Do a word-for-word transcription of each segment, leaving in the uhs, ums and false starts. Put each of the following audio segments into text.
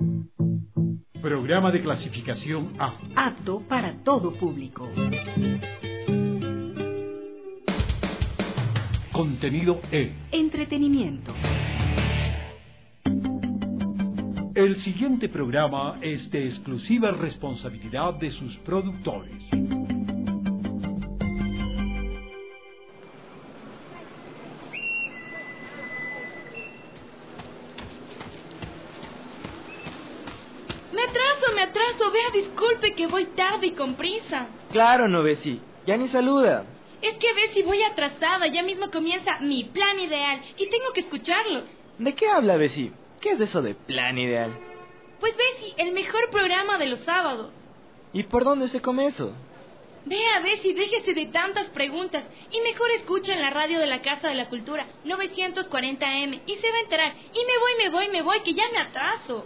Programa de clasificación A. Apto para todo público. Contenido E. Entretenimiento. El siguiente programa es de exclusiva responsabilidad de sus productores. Me atraso, me atraso. Vea, disculpe que voy tarde y con prisa. Claro, no, Bessie. Ya ni saluda. Es que ve si voy atrasada. Ya mismo comienza mi plan ideal y tengo que escucharlos. ¿De qué habla, Bessie? ¿Qué es eso de plan ideal? Pues Bessie, el mejor programa de los sábados. ¿Y por dónde se come eso? Vea, Bessie, déjese de tantas preguntas y mejor escucha en la radio de la Casa de la Cultura, novecientos cuarenta A M, y se va a enterar. Y me voy, me voy, me voy, que ya me atraso.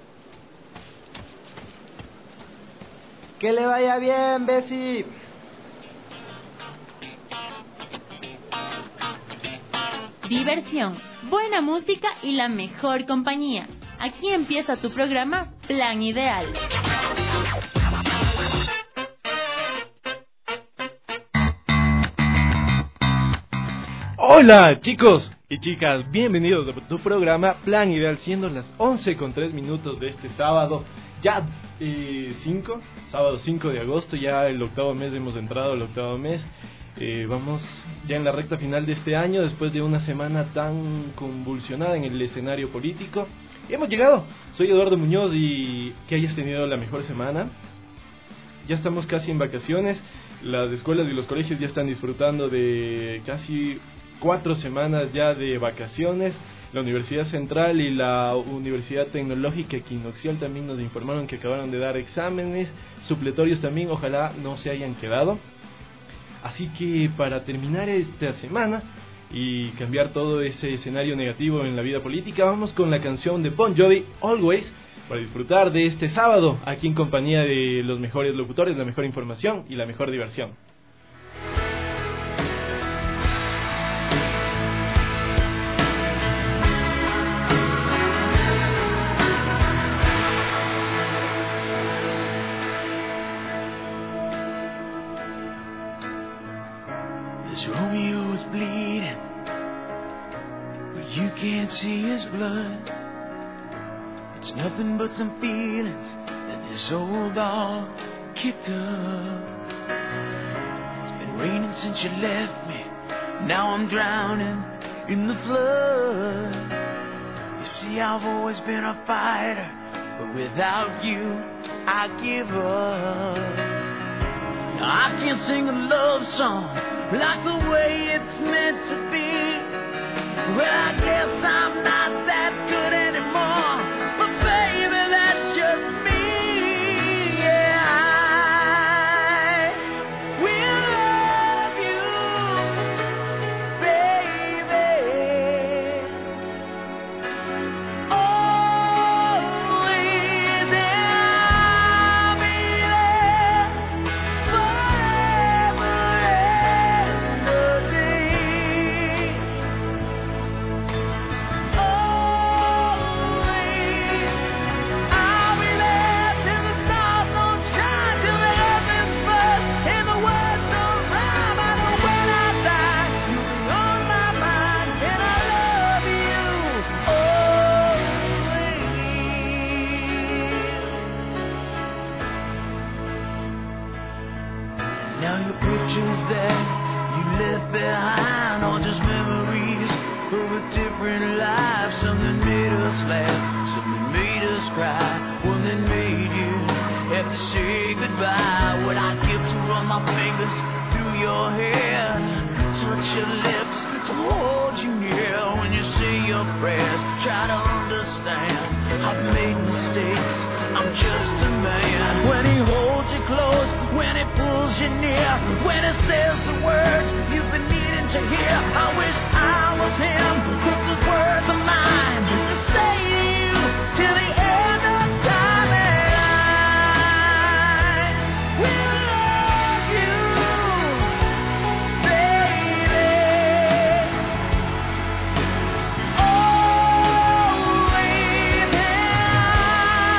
Que le vaya bien, Bessie. Diversión, buena música y la mejor compañía. Aquí empieza tu programa Plan Ideal. Hola chicos y chicas, bienvenidos a tu programa Plan Ideal, siendo las once con tres minutos de este sábado, ya eh, cinco, sábado cinco de agosto, ya el octavo mes, hemos entrado al octavo mes. Eh, vamos ya en la recta final de este año, después de una semana tan convulsionada en el escenario político. Y hemos llegado. Soy Eduardo Muñoz y que hayas tenido la mejor semana. Ya estamos casi en vacaciones. Las escuelas y los colegios ya están disfrutando de casi cuatro semanas ya de vacaciones. La Universidad Central y la Universidad Tecnológica Equinoccial también nos informaron que acabaron de dar exámenes supletorios también. Ojalá no se hayan quedado. Así que para terminar esta semana y cambiar todo ese escenario negativo en la vida política, vamos con la canción de Bon Jovi, Always, para disfrutar de este sábado aquí en compañía de los mejores locutores, la mejor información y la mejor diversión. Romeo's bleeding, but you can't see his blood. It's nothing but some feelings that this old dog kicked up. It's been raining since you left me, now I'm drowning in the flood. You see, I've always been a fighter, but without you, I give up. Now I can't sing a love song like the way it's meant to be. Well, I guess I'm not that good anymore, but baby, that's just me. Yeah, I will love you, baby, always, and I'll be there forever. Now your pictures that you left behind are just memories of a different life. Some that made us laugh, some that made us cry, one that made you have to say goodbye. Would I give to run my fingers through your hair, touch your lips, to hold you near when you say your prayers? Try to understand, I've made mistakes, I'm just a man. When he holds you close, when he pulls you near, when he says the words you've been needing to hear, I wish I was him, put the words of mine to say to you till the end of time. And I will love you, baby, always, and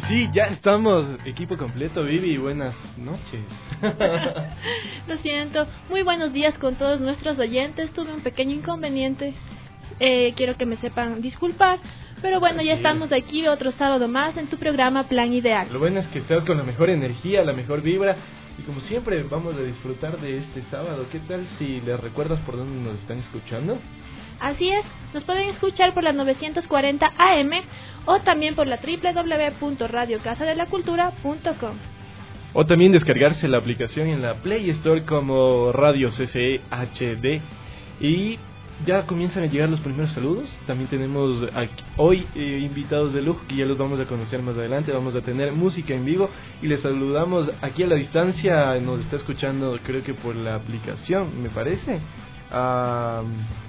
Sí, ya estamos, equipo completo. Vivi, buenas noches. Lo siento, muy buenos días con todos nuestros oyentes. Tuve un pequeño inconveniente, eh, quiero que me sepan disculpar. Pero bueno, ya estamos aquí otro sábado más en tu programa Plan Ideal. Lo bueno es que estás con la mejor energía, la mejor vibra. Y como siempre vamos a disfrutar de este sábado. ¿Qué tal si les recuerdas por dónde nos están escuchando? Así es, nos pueden escuchar por la novecientos cuarenta A M o también por la doble u doble u doble u punto radio casa de la cultura punto com. O también descargarse la aplicación en la Play Store como Radio C C E H D. Y ya comienzan a llegar los primeros saludos. También tenemos aquí, hoy eh, invitados de lujo que ya los vamos a conocer más adelante. Vamos a tener música en vivo y les saludamos aquí a la distancia. Nos está escuchando, creo que por la aplicación, me parece. Uh,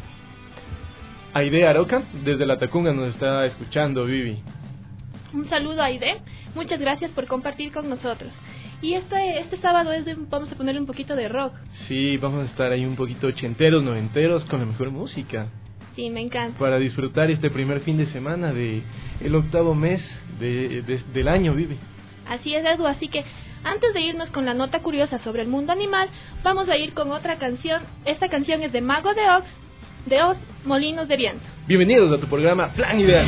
Aide Aroca, desde La Tacunga, nos está escuchando, Vivi. Un saludo a Aide, muchas gracias por compartir con nosotros. Y este este sábado es de, vamos a ponerle un poquito de rock. Sí, vamos a estar ahí un poquito ochenteros, noventeros, con la mejor música. Sí, me encanta. Para disfrutar este primer fin de semana de el octavo mes de, de, del año, Vivi. Así es, Edu, así que antes de irnos con la nota curiosa sobre el mundo animal, vamos a ir con otra canción. Esta canción es de Mago de Oz, de Oz, Molinos de Viento. Bienvenidos a tu programa Plan Ideal.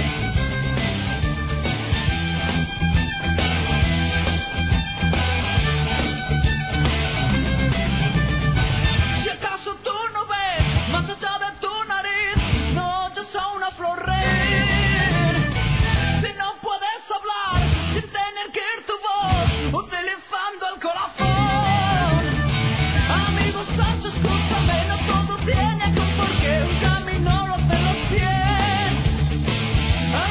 Tiene con por qué un camino los de los pies.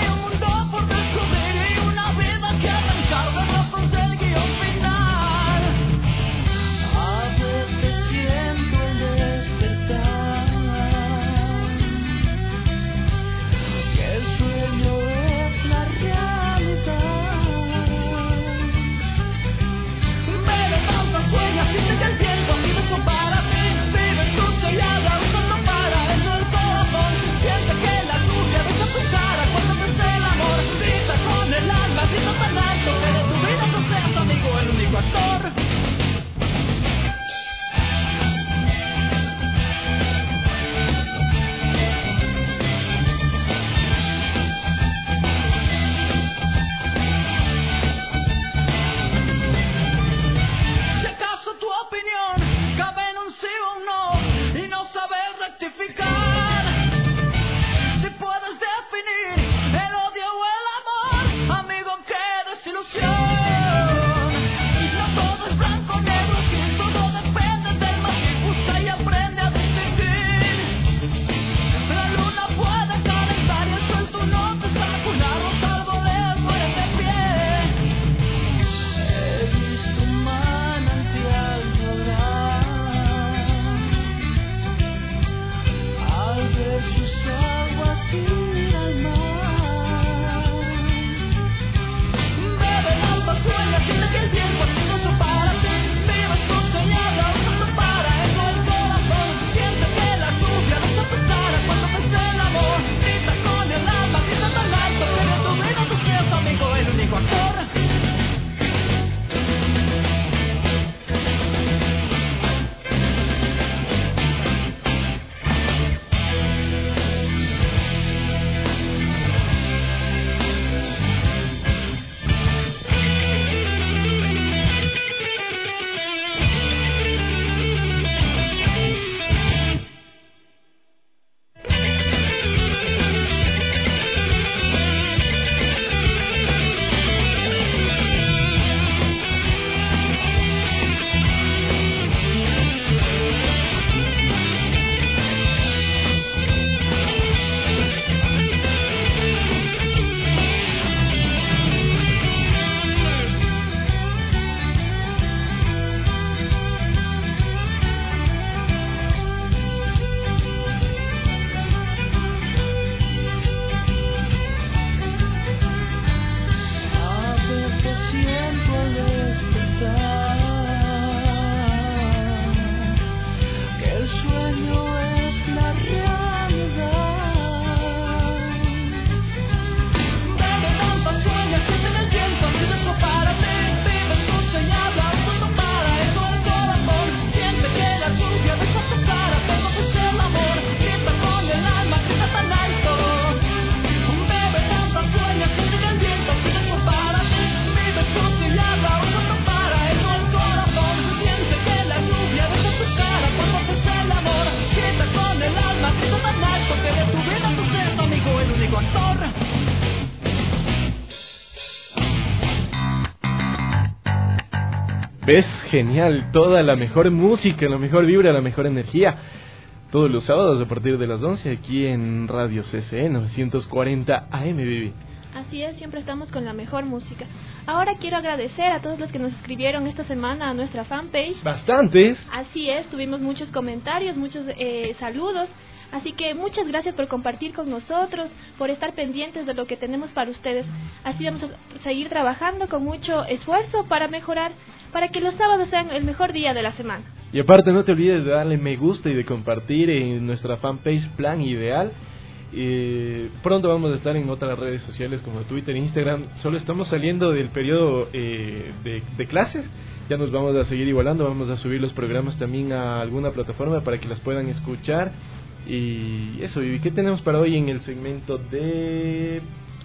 ¿Ves? Genial. Toda la mejor música, la mejor vibra, la mejor energía. Todos los sábados a partir de las once aquí en Radio C C E novecientos cuarenta A M, Vivi. Así es, siempre estamos con la mejor música. Ahora quiero agradecer a todos los que nos escribieron esta semana a nuestra fanpage. Bastantes. Así es, tuvimos muchos comentarios, muchos eh, saludos. Así que muchas gracias por compartir con nosotros, por estar pendientes de lo que tenemos para ustedes. Así vamos a seguir trabajando con mucho esfuerzo para mejorar, para que los sábados sean el mejor día de la semana. Y aparte no te olvides de darle me gusta y de compartir en nuestra fanpage Plan Ideal. Eh, pronto vamos a estar en otras redes sociales como Twitter, Instagram. Solo estamos saliendo del periodo eh, de, de clases. Ya nos vamos a seguir igualando. Vamos a subir los programas también a alguna plataforma para que las puedan escuchar. Y eso, Vivi, ¿qué tenemos para hoy en el segmento de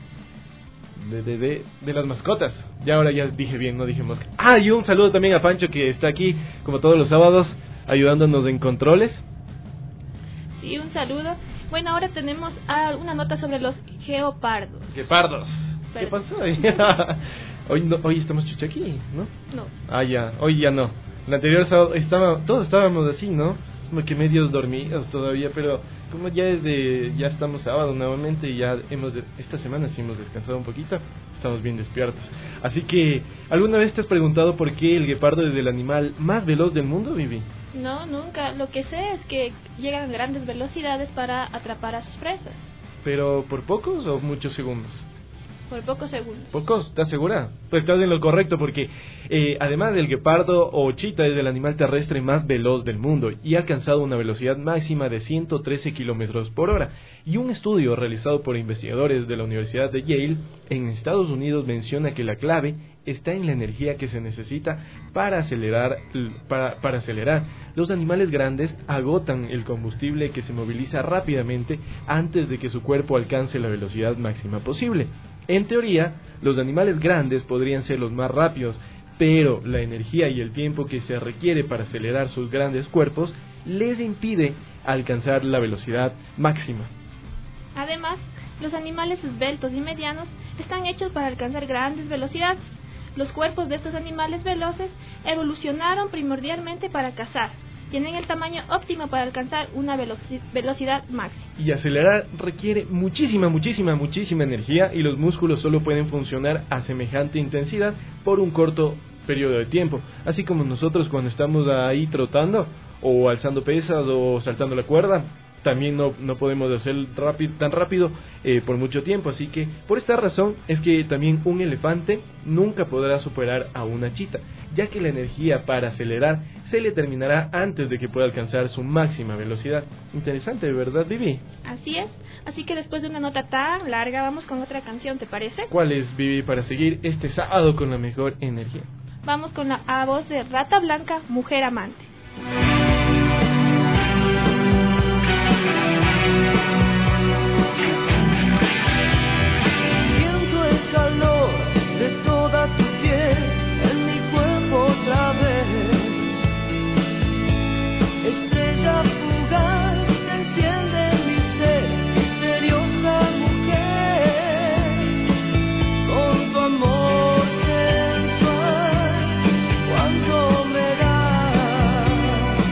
de, de, de de las mascotas? Ya ahora ya dije bien, no dije mosca. Ah, y un saludo también a Pancho, que está aquí como todos los sábados ayudándonos en controles. Sí, un saludo. Bueno, ahora tenemos ah, una nota sobre los geopardos. Gepardos. Pero... ¿Qué pasó? hoy no, hoy estamos chucha aquí, ¿no? No. Ah, ya, hoy ya no. El anterior sábado estaba, todos estábamos así, ¿no? Como que medios dormidos todavía, pero como ya es de, ya estamos sábado nuevamente y ya hemos, de, esta semana sí hemos descansado un poquito, estamos bien despiertos. Así que, ¿alguna vez te has preguntado por qué el guepardo es el animal más veloz del mundo, Vivi? No, nunca. Lo que sé es que llegan a grandes velocidades para atrapar a sus presas. ¿Pero por pocos o muchos segundos? Por pocos segundos. ¿Pocos? ¿Estás segura? Pues estás en lo correcto porque eh, además del guepardo o chita es el animal terrestre más veloz del mundo y ha alcanzado una velocidad máxima de ciento trece kilómetros por hora. Y un estudio realizado por investigadores de la Universidad de Yale en Estados Unidos menciona que la clave está en la energía que se necesita para acelerar, para, para acelerar. Los animales grandes agotan el combustible que se moviliza rápidamente antes de que su cuerpo alcance la velocidad máxima posible. En teoría, los animales grandes podrían ser los más rápidos, pero la energía y el tiempo que se requiere para acelerar sus grandes cuerpos les impide alcanzar la velocidad máxima. Además, los animales esbeltos y medianos están hechos para alcanzar grandes velocidades. Los cuerpos de estos animales veloces evolucionaron primordialmente para cazar. Tienen el tamaño óptimo para alcanzar una veloci- velocidad máxima. Y acelerar requiere muchísima, muchísima, muchísima energía y los músculos solo pueden funcionar a semejante intensidad por un corto periodo de tiempo. Así como nosotros cuando estamos ahí trotando o alzando pesas o saltando la cuerda, también no, no podemos hacer rápido, tan rápido eh, por mucho tiempo. Así que por esta razón es que también un elefante nunca podrá superar a una chita, ya que la energía para acelerar se le terminará antes de que pueda alcanzar su máxima velocidad. Interesante, ¿verdad, Vivi? Así es, así que después de una nota tan larga vamos con otra canción, ¿te parece? ¿Cuál es, Vivi, para seguir este sábado con la mejor energía? Vamos con la a voz de Rata Blanca, Mujer Amante. Amor sensual, cuánto me da.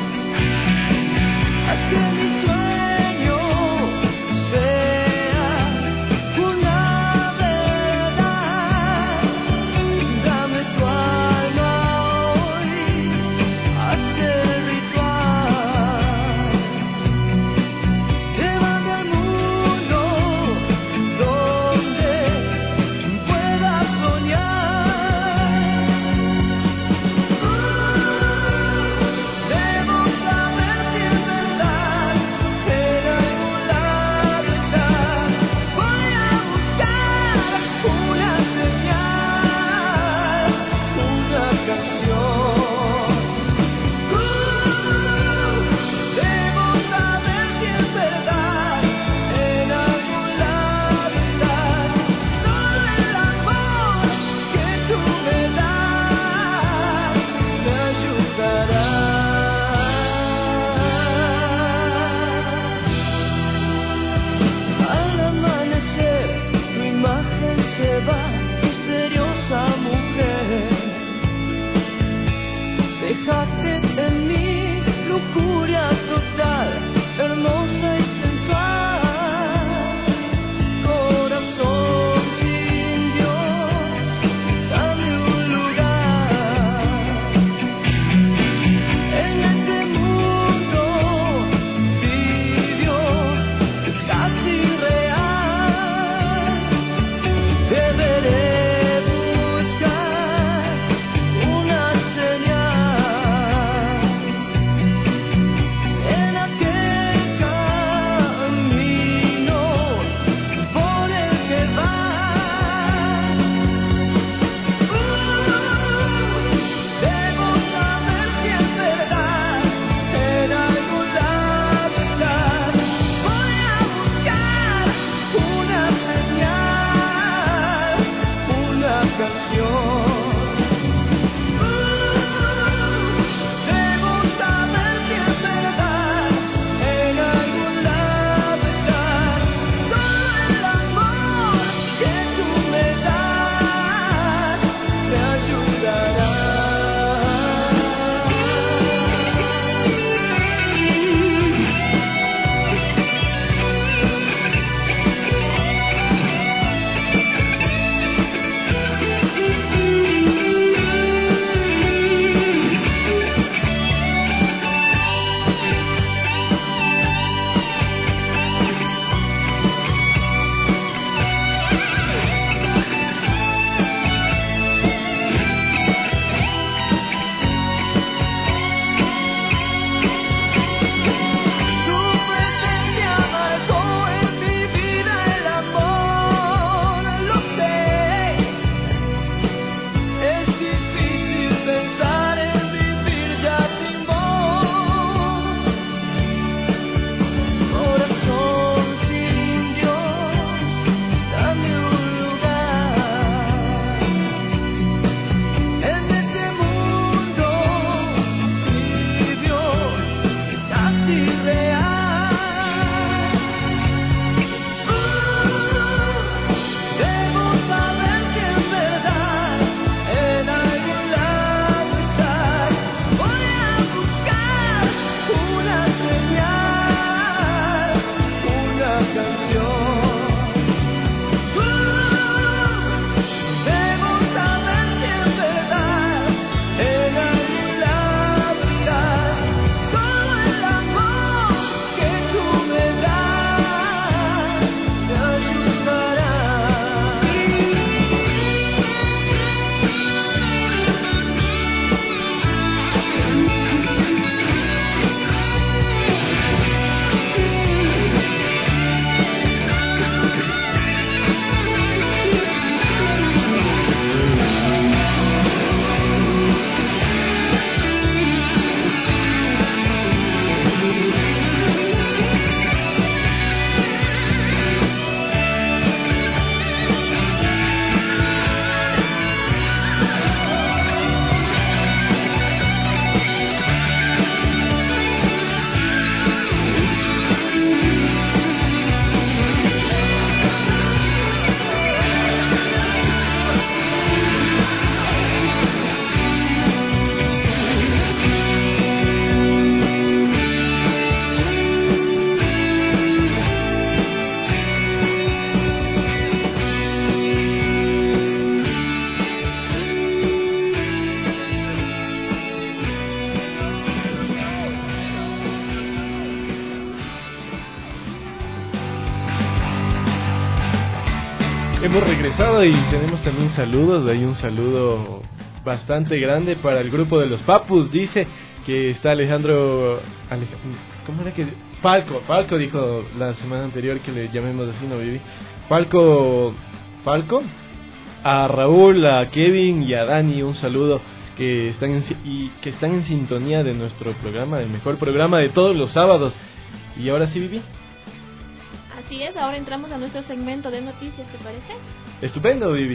Hemos regresado y tenemos también saludos. Hay un saludo bastante grande para el grupo de los Papus. Dice que está Alejandro... Alejandro ¿Cómo era que...? Falco, Falco dijo la semana anterior que le llamemos así, ¿no, Vivi? Falco... Falco. A Raúl, a Kevin y a Dani un saludo que están en, y que están en sintonía de nuestro programa, del mejor programa de todos los sábados. Y ahora sí, Vivi. Así es, ahora entramos a nuestro segmento de noticias, ¿te parece? Estupendo, Vivi.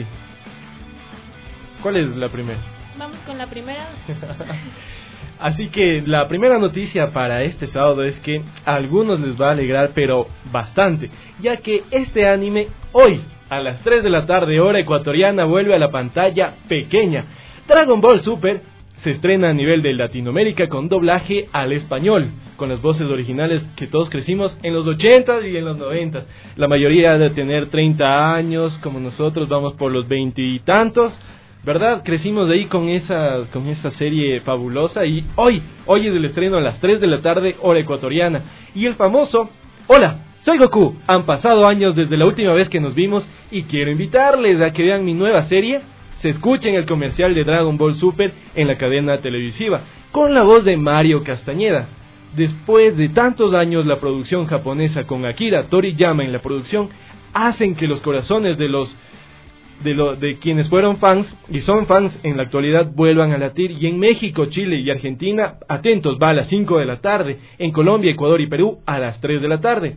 ¿Cuál es la primera? Vamos con la primera. Así que la primera noticia para este sábado es que a algunos les va a alegrar, pero bastante, ya que este anime hoy a las tres de la tarde hora ecuatoriana vuelve a la pantalla pequeña. Dragon Ball Super se estrena a nivel de Latinoamérica con doblaje al español, con las voces originales que todos crecimos en los ochentas y en los noventas. La mayoría de tener treinta años, como nosotros vamos por los veinte y tantos, ¿verdad? Crecimos de ahí con esa, con esa serie fabulosa y hoy, hoy es el estreno a las tres de la tarde hora ecuatoriana. Y el famoso, hola, soy Goku. Han pasado años desde la última vez que nos vimos y quiero invitarles a que vean mi nueva serie. Se escucha en el comercial de Dragon Ball Super en la cadena televisiva, con la voz de Mario Castañeda. Después de tantos años, la producción japonesa con Akira Toriyama en la producción hacen que los corazones de los de, lo, de quienes fueron fans y son fans en la actualidad vuelvan a latir. Y en México, Chile y Argentina, atentos, va a las cinco de la tarde. En Colombia, Ecuador y Perú a las tres de la tarde.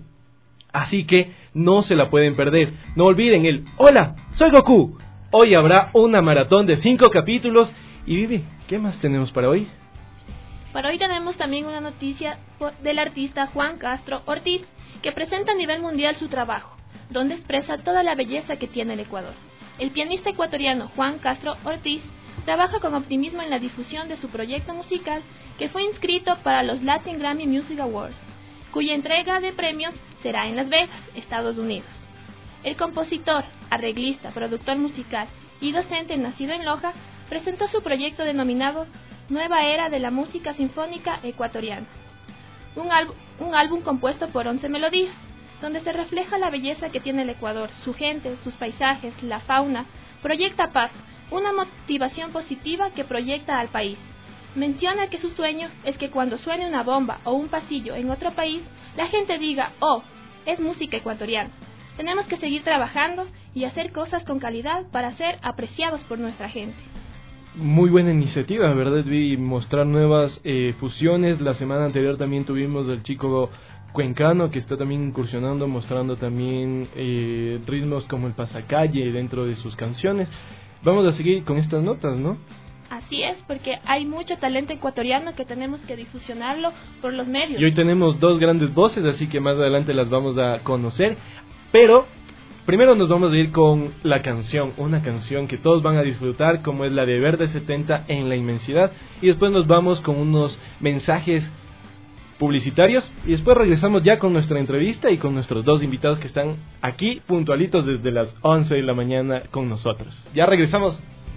Así que no se la pueden perder. No olviden el hola, soy Goku. Hoy habrá una maratón de cinco capítulos. Y Vivi, ¿qué más tenemos para hoy? Para hoy tenemos también una noticia del artista Juan Castro Ortiz, que presenta a nivel mundial su trabajo, donde expresa toda la belleza que tiene el Ecuador. El pianista ecuatoriano Juan Castro Ortiz trabaja con optimismo en la difusión de su proyecto musical, que fue inscrito para los Latin Grammy Music Awards, cuya entrega de premios será en Las Vegas, Estados Unidos. El compositor, arreglista, productor musical y docente nacido en Loja presentó su proyecto denominado Nueva Era de la Música Sinfónica Ecuatoriana, un, álbum, un álbum compuesto por once melodías, donde se refleja la belleza que tiene el Ecuador, su gente, sus paisajes, la fauna. Proyecta paz, una motivación positiva que proyecta al país. Menciona que su sueño es que cuando suene una bomba o un pasillo en otro país, la gente diga, oh, es música ecuatoriana. Tenemos que seguir trabajando y hacer cosas con calidad para ser apreciados por nuestra gente. Muy buena iniciativa, ¿verdad? Vi mostrar nuevas eh, fusiones. La semana anterior también tuvimos al chico cuencano que está también incursionando, mostrando también eh, ritmos como el pasacalle dentro de sus canciones. Vamos a seguir con estas notas, ¿no? Así es, porque hay mucho talento ecuatoriano que tenemos que difusionarlo por los medios. Y hoy tenemos dos grandes voces, así que más adelante las vamos a conocer. Pero primero nos vamos a ir con la canción, una canción que todos van a disfrutar, como es la de Verde setenta en la inmensidad. Y después nos vamos con unos mensajes publicitarios y después regresamos ya con nuestra entrevista y con nuestros dos invitados que están aquí puntualitos desde las once de la mañana con nosotros. Ya regresamos.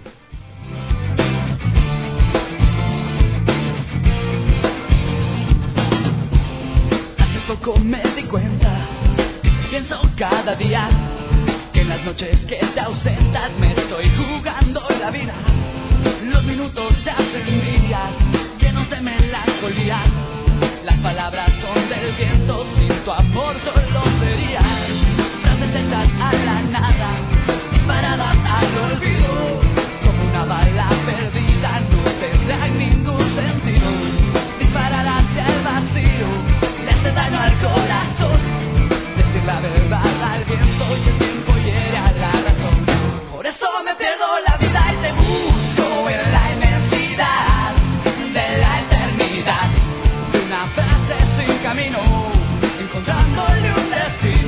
Hace poco me di cuenta, pienso cada día, que en las noches que te ausentas me estoy jugando la vida. Los minutos se hacen días llenos de melancolía. Las palabras son del viento, sin tu amor solo serían frases hechas a la nada, disparadas al olvido, como una bala perdida, no tendrán ningún sentido. Disparar hacia el vacío, le hace daño al corazón, decir la verdad al viento y el tiempo hiere a la razón. Por eso me pierdo la vida y te busco en la inmensidad de la eternidad. Una frase sin camino, encontrándole un destino.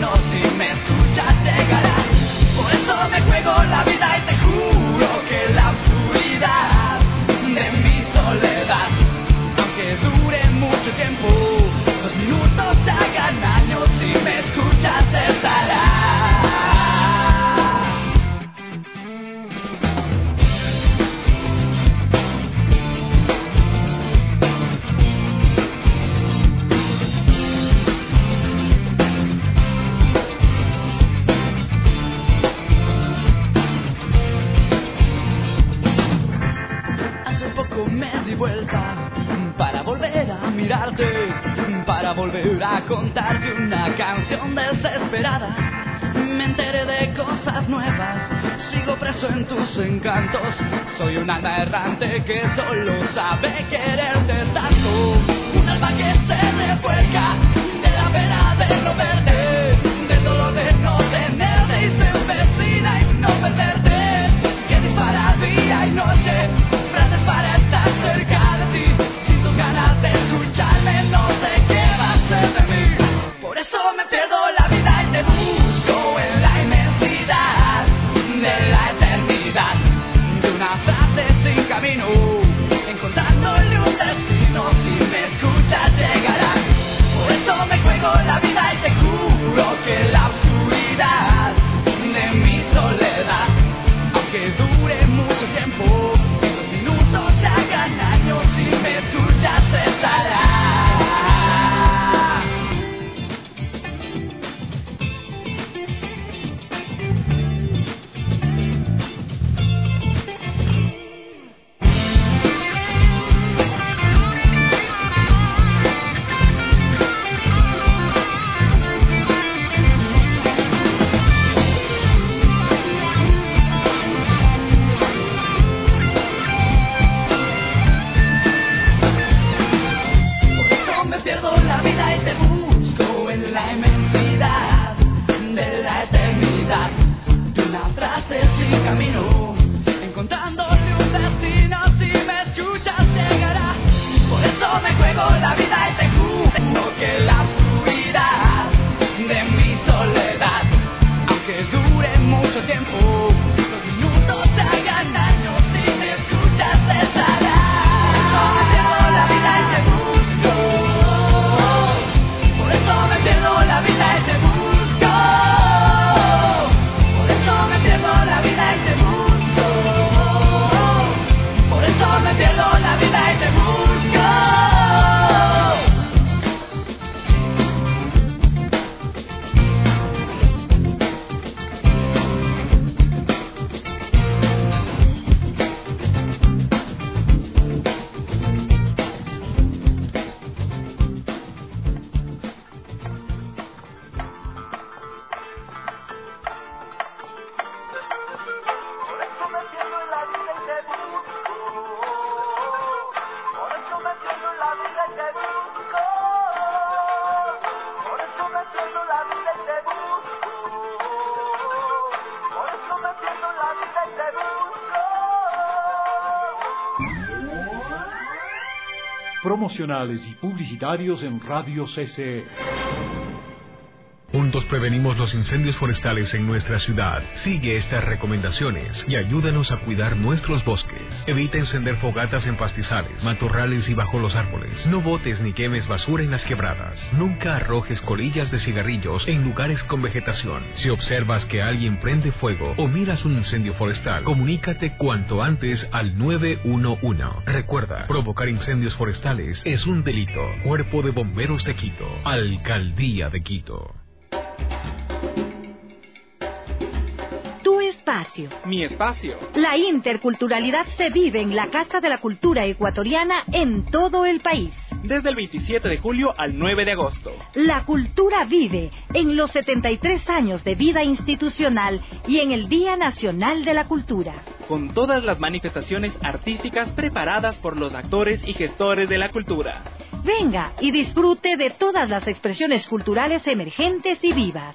canción desesperada. Me enteré de cosas nuevas, sigo preso en tus encantos. Soy un alma errante que solo sabe quererte tanto. Un alma que se revuelca de la pena de no verte, del dolor de no tenerte y se empecina en no perderte. Que dispara día y noche, frases para estar cerca de ti. Sin tus ganas de escucharme no sé qué va a ser de mí. Por eso me pierdo la vida y te busco en la inmensidad de la eternidad. De una frase sin camino, encontrándole un destino. Si me escuchas llegarás. Por eso me juego la vida y te juro que la oscuridad de mi soledad, aunque dure mucho tiempo, los minutos se hagan años. Si me escuchas cesará. Promocionales y publicitarios en Radio C C E. Juntos prevenimos los incendios forestales en nuestra ciudad. Sigue estas recomendaciones y ayúdanos a cuidar nuestros bosques. Evita encender fogatas en pastizales, matorrales y bajo los árboles. No botes ni quemes basura en las quebradas. Nunca arrojes colillas de cigarrillos en lugares con vegetación. Si observas que alguien prende fuego o miras un incendio forestal, comunícate cuanto antes al nueve uno uno. Recuerda, provocar incendios forestales es un delito. Cuerpo de Bomberos de Quito, Alcaldía de Quito. Tu espacio. Mi espacio. La interculturalidad se vive en la Casa de la Cultura Ecuatoriana en todo el país. Desde el veintisiete de julio al nueve de agosto. La cultura vive en los setenta y tres años de vida institucional y en el Día Nacional de la Cultura. Con todas las manifestaciones artísticas preparadas por los actores y gestores de la cultura. Venga y disfrute de todas las expresiones culturales emergentes y vivas.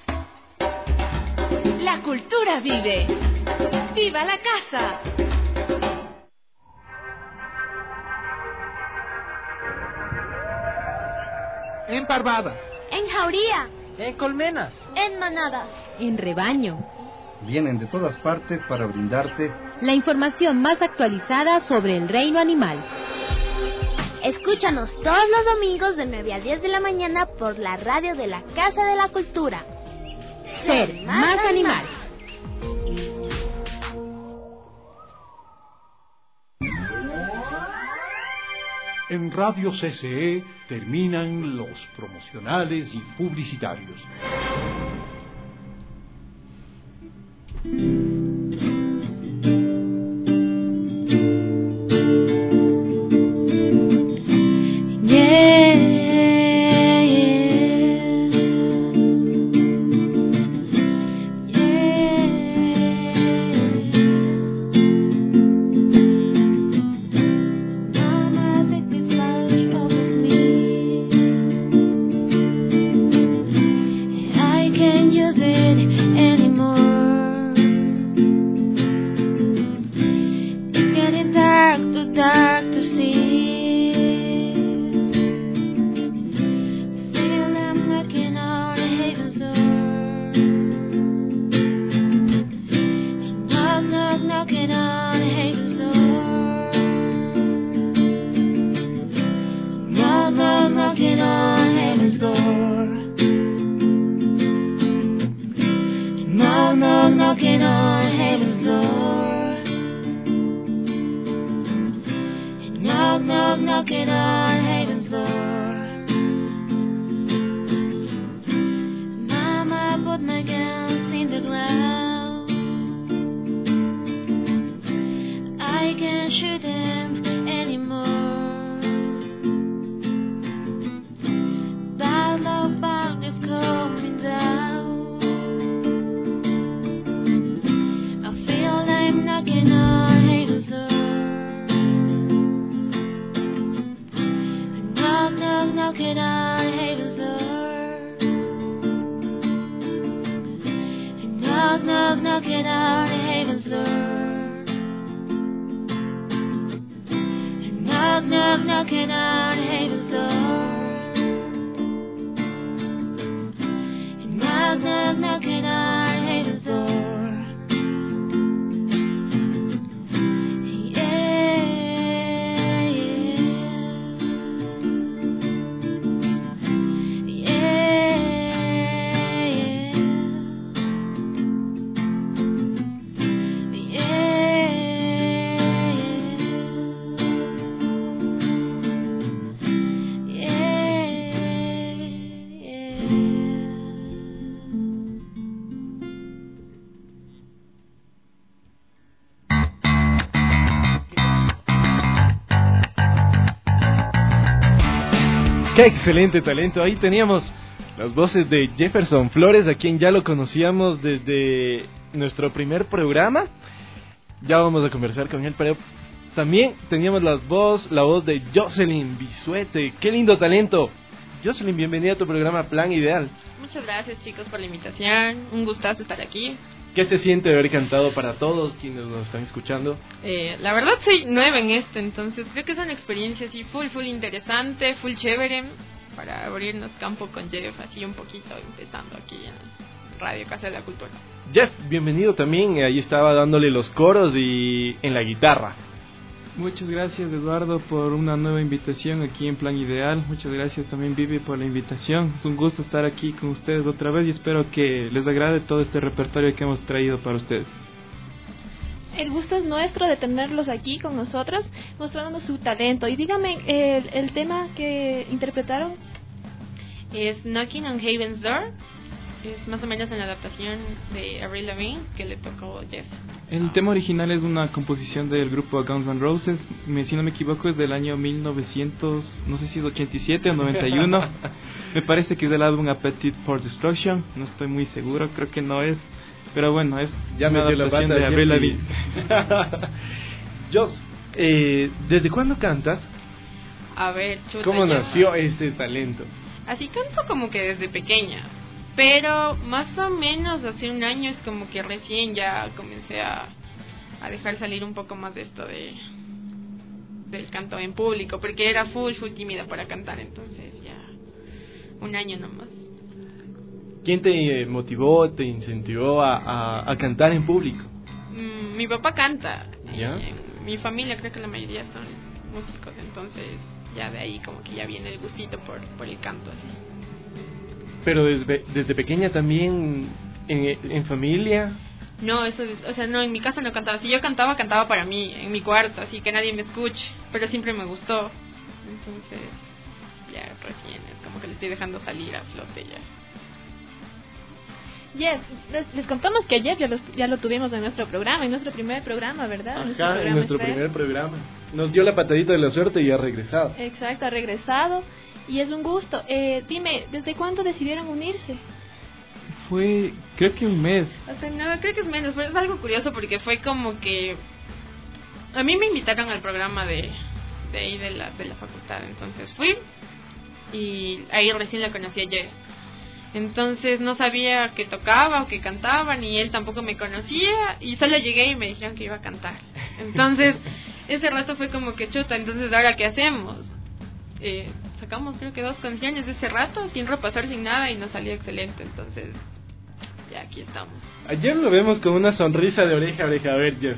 La cultura vive. ¡Viva la casa! En parvada. En jauría. En colmenas. En manadas. En rebaño. Vienen de todas partes para brindarte la información más actualizada sobre el reino animal. Escúchanos todos los domingos de nueve a diez de la mañana por la radio de la Casa de la Cultura. Ser más animal. En Radio C C E terminan los promocionales y publicitarios. Yeah, yeah. knock, knocking on heaven's door. Knock, knock, knocking on heaven's door. Mama put my guns in the ground. I can't shoot them anymore. That love bomb is coming down. I feel I'm knocking on heaven's door. Knock, knock, knocking on heaven's door. Knock, knock, knocking on heaven's door. Knock, knock, knocking on heaven's door. Knock, knock, knocking on heaven's door. ¡Qué excelente talento! Ahí teníamos las voces de Jefferson Flores, a quien ya lo conocíamos desde nuestro primer programa. Ya vamos a conversar con él, pero también teníamos la voz, la voz de Jocelyn Bisuete. ¡Qué lindo talento! Jocelyn, bienvenida a tu programa Plan Ideal. Muchas gracias, chicos, por la invitación. Un gustazo estar aquí. ¿Qué se siente haber cantado para todos quienes nos están escuchando? Eh, la verdad soy nueva en esto, entonces creo que es una experiencia así full, full interesante, full chévere, para abrirnos campo con Jeff, así un poquito empezando aquí en Radio Casa de la Cultura. Jeff, bienvenido también, ahí estaba dándole los coros y en la guitarra. Muchas gracias, Eduardo, por una nueva invitación aquí en Plan Ideal. Muchas gracias también, Vivi, por la invitación. Es un gusto estar aquí con ustedes otra vez y espero que les agrade todo este repertorio que hemos traído para ustedes. El gusto es nuestro de tenerlos aquí con nosotros, mostrándonos su talento. Y dígame, el, el tema que interpretaron es Knocking on Heaven's Door. Es más o menos en la adaptación de Avril Lavigne que le tocó a Jeff. El tema original es una composición del grupo Guns N' Roses. Me, si no me equivoco, es del año mil novecientos, no sé si es ochenta y siete o noventa y uno. Me parece que es del álbum Appetite for Destruction. No estoy muy seguro, creo que no es. Pero bueno, es ya una adaptación de Avril Lavigne. Jos, eh, ¿desde cuándo cantas? A ver, chuta, ¿cómo ya. nació este talento? Así canto como que desde pequeña. Pero más o menos hace un año es como que recién ya comencé a, a dejar salir un poco más de esto de del canto en público, porque era full, full tímida para cantar, entonces ya un año nomás. ¿Quién te motivó, te incentivó a, a, a cantar en público? Mm, mi papá canta, ¿ya? Y mi familia creo que la mayoría son músicos, entonces ya de ahí como que ya viene el gustito por, por el canto así. Pero desde, desde pequeña también en, en familia. No, eso, o sea, no, en mi casa no cantaba. Si yo cantaba, cantaba para mí, en mi cuarto, así que nadie me escuche. Pero siempre me gustó. Entonces, ya recién es como que le estoy dejando salir a flote ya. Jeff, les, les contamos que ayer ya, los, ya lo tuvimos en nuestro programa, en nuestro primer programa, ¿verdad? Ajá, nuestro programa en nuestro estrella. primer programa. Nos dio la patadita de la suerte y ha regresado. Exacto, ha regresado. Y es un gusto. Eh, dime, ¿desde cuándo decidieron unirse? Fue, creo que un mes. O sea, no, creo que es menos, pero es algo curioso porque fue como que... A mí me invitaron al programa de, de ahí de la, de la facultad, entonces fui y ahí recién la conocí ayer. Entonces no sabía que tocaba o que cantaba, ni él tampoco me conocía, y solo llegué y me dijeron que iba a cantar. Entonces, ese rato fue como que chuta, entonces ¿ahora qué hacemos? Eh, sacamos creo que dos canciones de ese rato, sin repasar, sin nada, y nos salió excelente, entonces ya aquí estamos. Ayer lo vemos con una sonrisa de oreja a oreja. A ver, Jeff.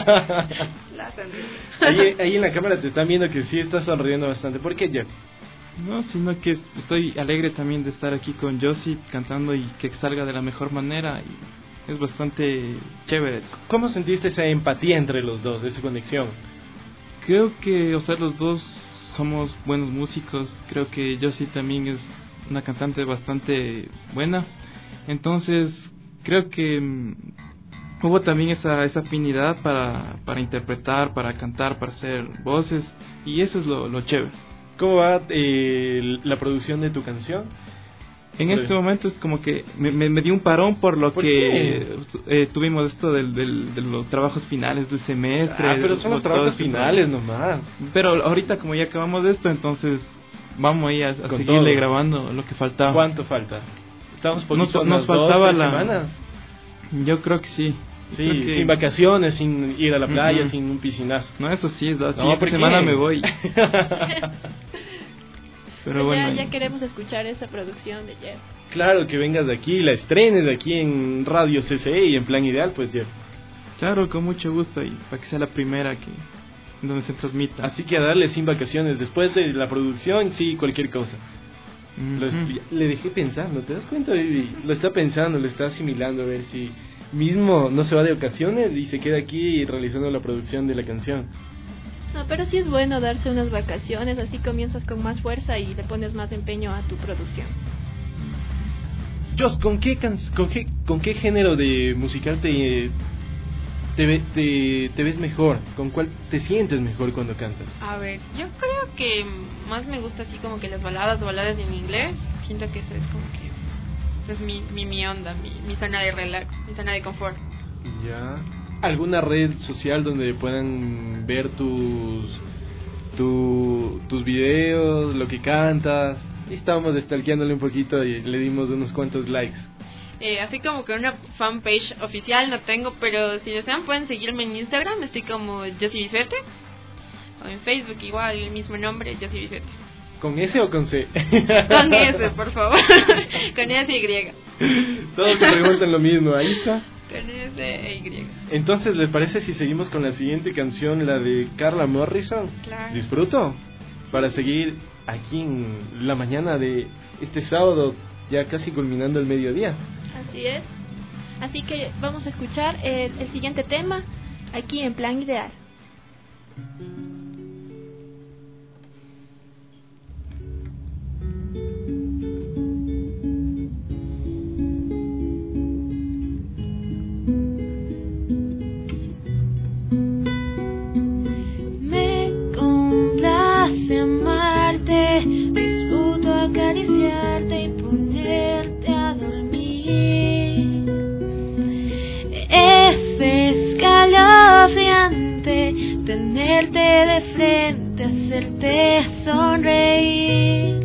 La sonrisa. Ahí, ahí en la cámara te están viendo que sí estás sonriendo bastante. ¿Por qué, Jeff? No, sino que estoy alegre también de estar aquí con Josie cantando y que salga de la mejor manera. Y es bastante chévere eso. ¿Cómo sentiste esa empatía entre los dos, esa conexión? Creo que, o sea, los dos somos buenos músicos. Creo que Josie también es una cantante bastante buena. Entonces, creo que um, hubo también esa, esa afinidad para, para interpretar, para cantar, para hacer voces. Y eso es lo, lo chévere. ¿Cómo va eh, la producción de tu canción? En este Pero... momento es como que me, me, me di un parón por lo ¿Por que eh, tuvimos esto del, del, de los trabajos finales del semestre. Ah, pero son los trabajos finales nomás. Pero ahorita como ya acabamos de esto, entonces vamos ahí a, a seguirle todo. Grabando lo que faltaba. ¿Cuánto falta? Estamos poquito, nos, nos faltaba dos, la semanas. Yo creo que sí. Sí, que... sin vacaciones, sin ir a la playa, uh-huh. sin un piscinazo. No, eso sí, la siguiente semana me voy. Pero bueno, ya, ya queremos escuchar esa producción de Jeff. Claro, que vengas de aquí, la estrenes de aquí en Radio C C E y en Plan Ideal, pues Jeff. Claro, con mucho gusto, y para que sea la primera que donde se transmita. Así que a darle sin vacaciones, después de la producción, sí, cualquier cosa. Uh-huh. Lo, le dejé pensando, ¿te das cuenta, baby? Lo está pensando, lo está asimilando, a ver si mismo no se va de ocasiones y se queda aquí realizando la producción de la canción. No, pero sí es bueno darse unas vacaciones, así comienzas con más fuerza y le pones más empeño a tu producción. Jos, ¿con qué, can- con qué, con qué género de musical te, te, te, te ves mejor? ¿Con cuál te sientes mejor cuando cantas? A ver, yo creo que más me gusta así como que las baladas o baladas en inglés. Siento que eso es como que es mi, mi, mi onda, mi, mi zona de relax, mi zona de confort. Ya. ¿Alguna red social donde puedan ver tus tu, tus videos, lo que cantas? Y estábamos stalkeándole un poquito y le dimos unos cuantos likes. Eh, así como que una fanpage oficial no tengo, pero si desean pueden seguirme en Instagram, estoy como Josie Bisuete. O en Facebook igual, el mismo nombre, Josie Bisuete. ¿Con S o con C? Con S, por favor. Con S y Y. Todos se preguntan lo mismo, ahí está. Con S e Y. Entonces, ¿les parece si seguimos con la siguiente canción, la de Carla Morrison? Claro. Disfruto. Para seguir aquí en la mañana de este sábado, ya casi culminando el mediodía. Así es. Así que vamos a escuchar el, el siguiente tema aquí en Plan Ideal. Disfruto acariciarte y ponerte a dormir. Es escalofriante tenerte de frente, hacerte sonreír.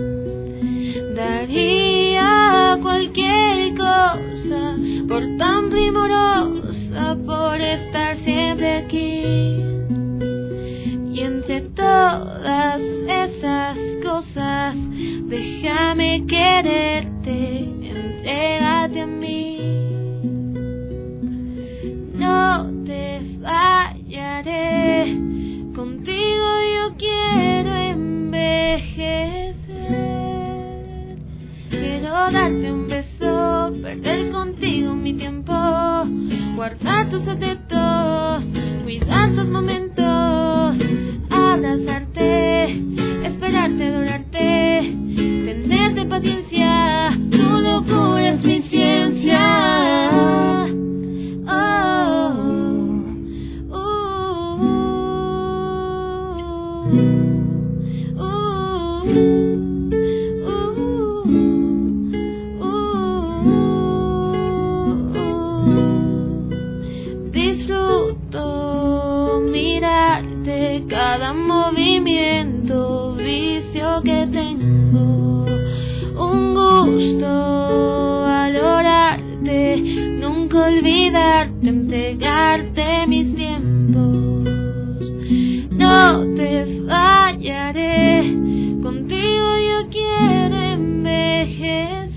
Daría cualquier cosa por tan primorosa, por estar siempre aquí. Y entre todas esas cosas, déjame quererte, entrégate a mí. No te fallaré, contigo yo quiero envejecer. Quiero darte un beso, perder contigo mi tiempo, guardar tus secretos, cuidar tus momentos, abrazarte, esperarte, adorarte, tenerte paciencia, tu locura es mi ciencia. Oh, uh, uh, uh, uh, disfruto mirarte, cada movimiento, vicio que tengo, un gusto valorarte, nunca olvidarte, entregarte mis tiempos. No te fallaré, contigo yo quiero envejecer.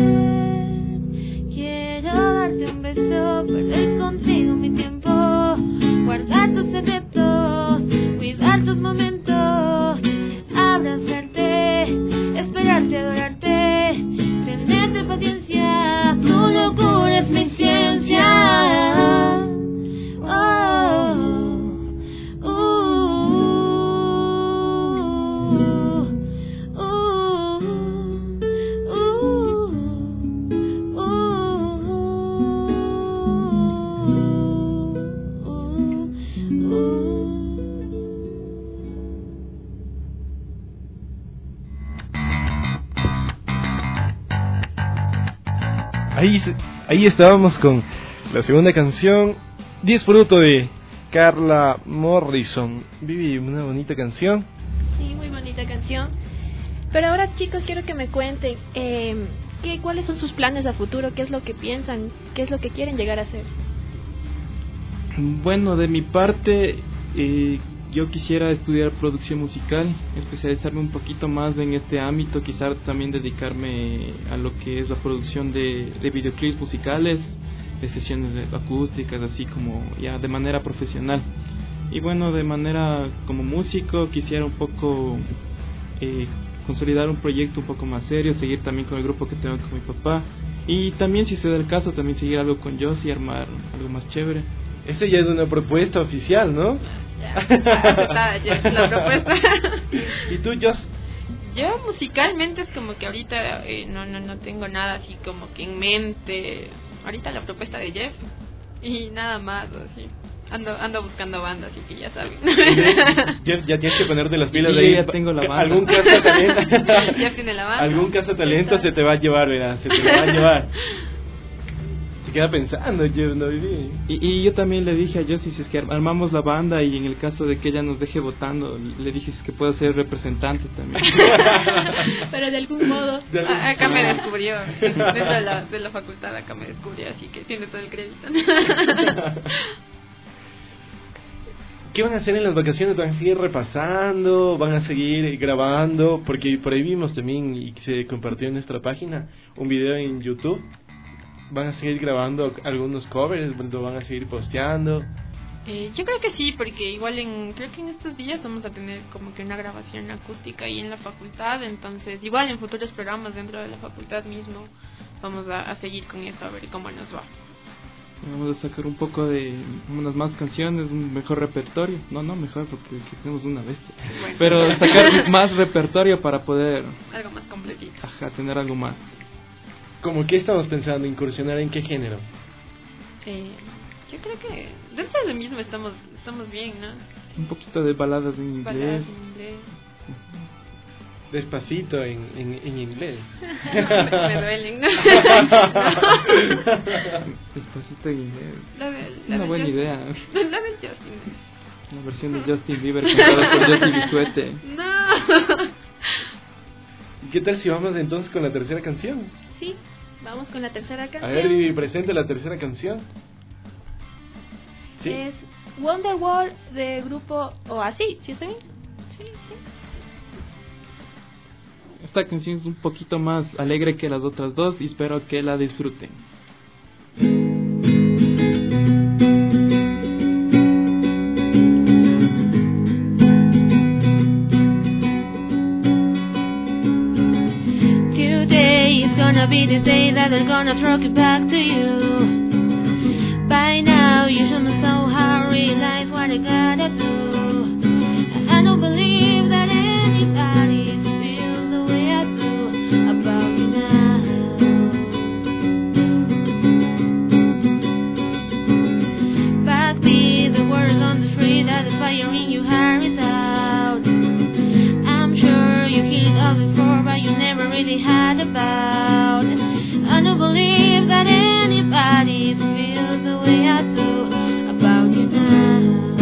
Quiero darte un beso, perder contigo mi tiempo, guardar tus secretos, cuidar tus momentos, abrazarte, Ahí, ahí estábamos con la segunda canción, Disfruto, de Carla Morrison. Vivi, una bonita canción. Sí, muy bonita canción. Pero ahora, chicos, quiero que me cuenten eh, ¿qué, cuáles son sus planes a futuro, qué es lo que piensan, qué es lo que quieren llegar a hacer. Bueno, de mi parte, eh, yo quisiera estudiar producción musical, especializarme un poquito más en este ámbito, quizás también dedicarme a lo que es la producción de, de videoclips musicales, de sesiones acústicas, así como ya de manera profesional. Y bueno, de manera como músico quisiera un poco eh, consolidar un proyecto un poco más serio, seguir también con el grupo que tengo con mi papá, y también, si se da el caso, también seguir algo con Joss y armar algo más chévere. Esa ya es una propuesta oficial, ¿no? Ya, está, ya es la propuesta. ¿Y tú, Joss? Yo musicalmente es como que ahorita eh, no, no, no tengo nada así como que en mente. Ahorita la propuesta de Jeff y nada más, así. Ando, ando buscando bandas, así que ya saben. Jeff, ya tienes que ponerte las pilas y de ahí. Ya tengo la banda. Algún cazatalento. Jeff tiene la banda. Algún cazatalento se te va a llevar, ¿verdad? Se te va a llevar. Se queda pensando, Jeff, no viví. Y, y yo también le dije a Josie, si es que armamos la banda y en el caso de que ella nos deje votando, le dije si es que puedo ser representante también. Pero de algún modo. De algún... A, acá me descubrió, dentro de la, de la facultad acá me descubrió, así que tiene todo el crédito. ¿Qué van a hacer en las vacaciones? ¿Van a seguir repasando? ¿Van a seguir grabando? Porque por ahí vimos también, y se compartió en nuestra página, un video en YouTube. ¿Van a seguir grabando algunos covers? ¿Lo van a seguir posteando? Eh, yo creo que sí, porque igual en creo que en estos días vamos a tener como que una grabación acústica ahí en la facultad, entonces igual en futuros programas dentro de la facultad mismo vamos a, a seguir con eso, a ver cómo nos va. Vamos a sacar un poco de unas más canciones, un mejor repertorio. No, no mejor porque tenemos una vez. Bueno. Pero sacar más repertorio para poder... algo más completito. Ajá, tener algo más. ¿Cómo qué estamos pensando? ¿Incursionar en qué género? Eh, yo creo que dentro de lo mismo estamos estamos bien, ¿no? Un poquito de baladas en inglés. Baladas en inglés. Despacito en, en, en inglés. me, me duelen, ¿no? Despacito en inglés. La de, es la una de buena Justin, idea. La de Justin. Una versión de Justin Bieber cantada por Justin Bisuete. No. ¿Qué tal si vamos entonces con la tercera canción? Sí, vamos con la tercera canción. A ver, Vivi, presente la tercera canción. ¿Sí? Es Wonderwall de grupo Oasis, ¿sí está bien? Sí, sí. Esta canción es un poquito más alegre que las otras dos y espero que la disfruten. Today is gonna be the day that they're gonna throw it back to you. By now you should somehow realize what I gotta do. I don't believe that anybody feels the way I do about you now. Back me the words on the street that the fire in your hair is out. I'm sure you heard it all before, but you never really had about. I don't believe that anybody feels the way I do about you now.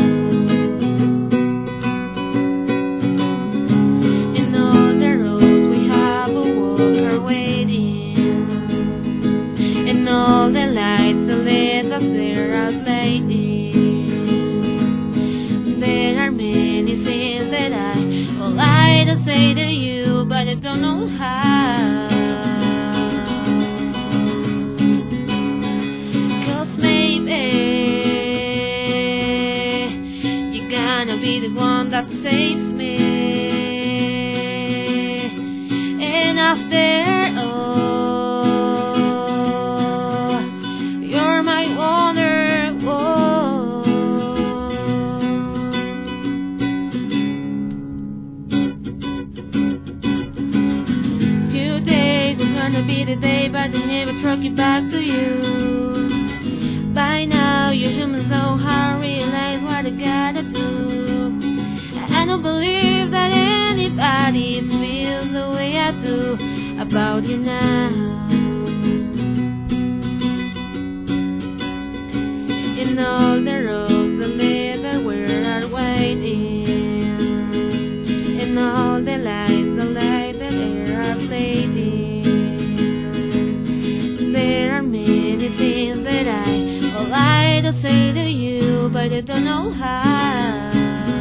In all the roads we have a walker waiting, and all the lights that lit up there are lighting. There are many things that I would like to say to you, but I don't know how. Be the one that saves me, and after all, you're my wonderwall. Today was gonna be the day, but I never truck it back to you. By now you should somehow realize what I gotta do. I don't believe that anybody feels the way I do about you now. really don't know how.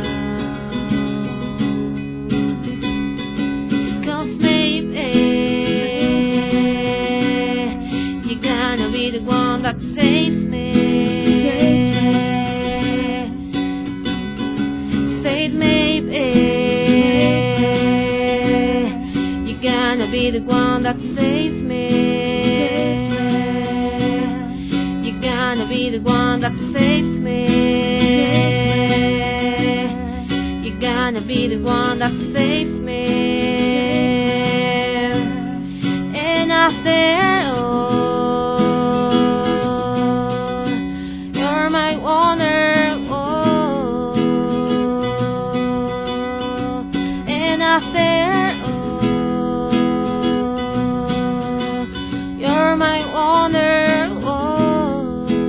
Cause maybe you're gonna be the one that saves me. Say maybe you're gonna be the one that saves me. You're gonna be the one that saves me. You're gonna be the one that saves me. And after all, you're my wonder. Oh, and after all, you're my wonder. Oh.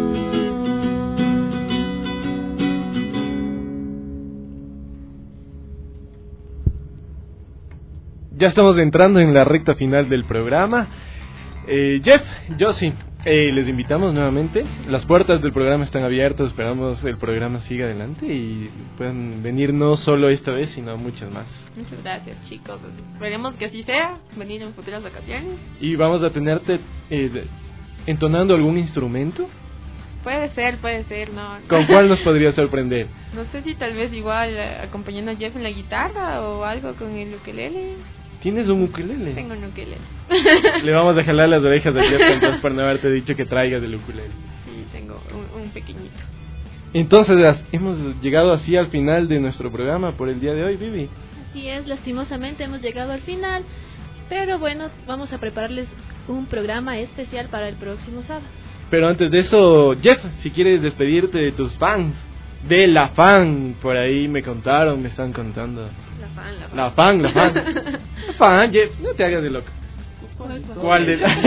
Ya estamos entrando en la recta final del programa. Eh, Jeff, Josie, eh, les invitamos nuevamente. Las puertas del programa están abiertas. Esperamos el programa siga adelante y puedan venir no solo esta vez, sino muchas más. Muchas gracias, chicos. Esperemos que así sea. Venir en futuras vacaciones. Y vamos a tenerte eh, entonando algún instrumento. Puede ser, puede ser, no. ¿Con cuál nos podría sorprender? No sé si tal vez igual eh, acompañando a Jeff en la guitarra o algo con el ukelele. ¿Tienes un ukelele? Tengo un ukelele. Le vamos a jalar las orejas a Jeff entonces por no haberte dicho que traigas el ukelele. Sí, tengo un, un pequeñito. Entonces hemos llegado así al final de nuestro programa por el día de hoy, Vivi. Así es, lastimosamente hemos llegado al final, pero bueno, vamos a prepararles un programa especial para el próximo sábado. Pero antes de eso, Jeff, si quieres despedirte de tus fans, de la fan, por ahí me contaron, me están contando. La fan, la fan. La fan, la fan. La fan, Jeff, no te hagas de loco. ¿Cuál de la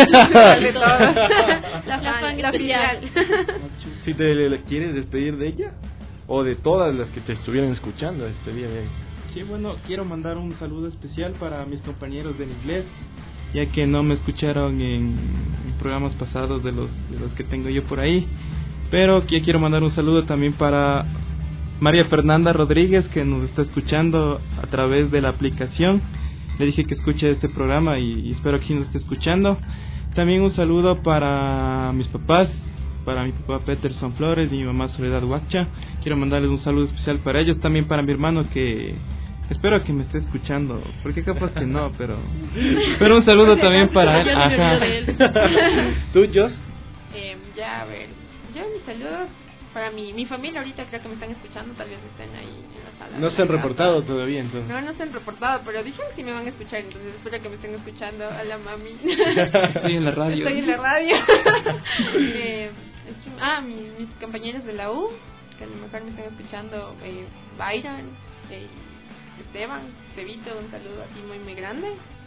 fan graficial? Si te quieres despedir de ella o de todas las que te estuvieron escuchando este día de hoy. Sí, bueno, quiero mandar un saludo especial para mis compañeros del inglés, ya que no me escucharon en, en programas pasados de los de los que tengo yo por ahí. Pero que quiero mandar un saludo también para María Fernanda Rodríguez, que nos está escuchando a través de la aplicación. Le dije que escuche este programa y, y espero que sí nos esté escuchando. También un saludo para mis papás, para mi papá Peterson Flores y mi mamá Soledad Huacha. Quiero mandarles un saludo especial para ellos. También para mi hermano, que espero que me esté escuchando, porque capaz que no, pero pero un saludo también para él. Ajá. ¿Tú, Jos? Eh, ya, a ver, yo mis saludos para mi, mi familia ahorita creo que me están escuchando, tal vez estén ahí en la sala. No se han reportado todavía, entonces. No, no se han reportado, pero dijeron que sí me van a escuchar, entonces espero que me estén escuchando. A la mami. Estoy en la radio. Estoy en la radio. eh, ah, mi, mis compañeros de la U, que a lo mejor me están escuchando, eh, Byron, eh, Esteban, Pebito, un saludo así muy muy grande.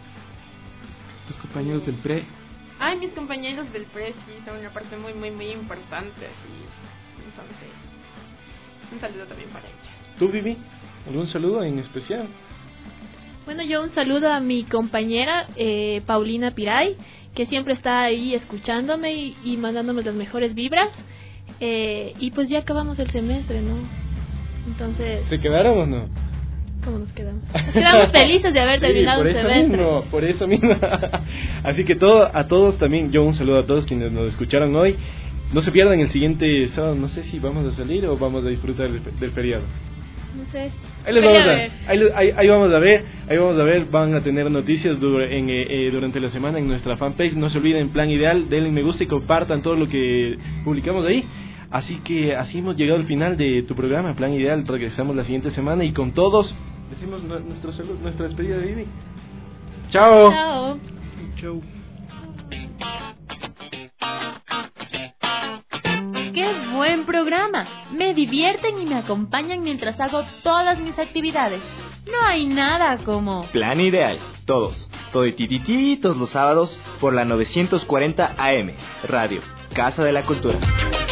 Tus compañeros del pre. Ay, mis compañeros del pre sí son una parte muy muy muy importante, así. Entonces, un saludo también para ellos. ¿Tú, Vivi? ¿Algún saludo en especial? Bueno, yo un saludo a mi compañera eh, Paulina Piray, que siempre está ahí escuchándome y, y mandándome las mejores vibras. Eh, y pues ya acabamos el semestre, ¿no? Entonces... ¿Se quedaron o no? ¿Cómo nos quedamos? Nos quedamos felices de haber terminado sí, el semestre. Mismo, por eso mismo. Así que todo, a todos también, yo un saludo a todos quienes nos escucharon hoy. No se pierdan el siguiente sábado, no sé si vamos a salir o vamos a disfrutar del, del feriado. No sé. Ahí, les vamos a, ahí, ahí, ahí vamos a ver, ahí vamos a ver, van a tener noticias dur, en, eh, durante la semana en nuestra fanpage. No se olviden, Plan Ideal, denle me gusta y compartan todo lo que publicamos ahí. Así que así hemos llegado al final de tu programa, Plan Ideal. Regresamos la siguiente semana y con todos decimos nuestro saludo, nuestra despedida de Vivi. Chao. Chao. Chao. ¡Qué buen programa! Me divierten y me acompañan mientras hago todas mis actividades. No hay nada como... Plan Ideal. Todos, toditititos los sábados por la novecientos cuarenta A M. Radio, Casa de la Cultura.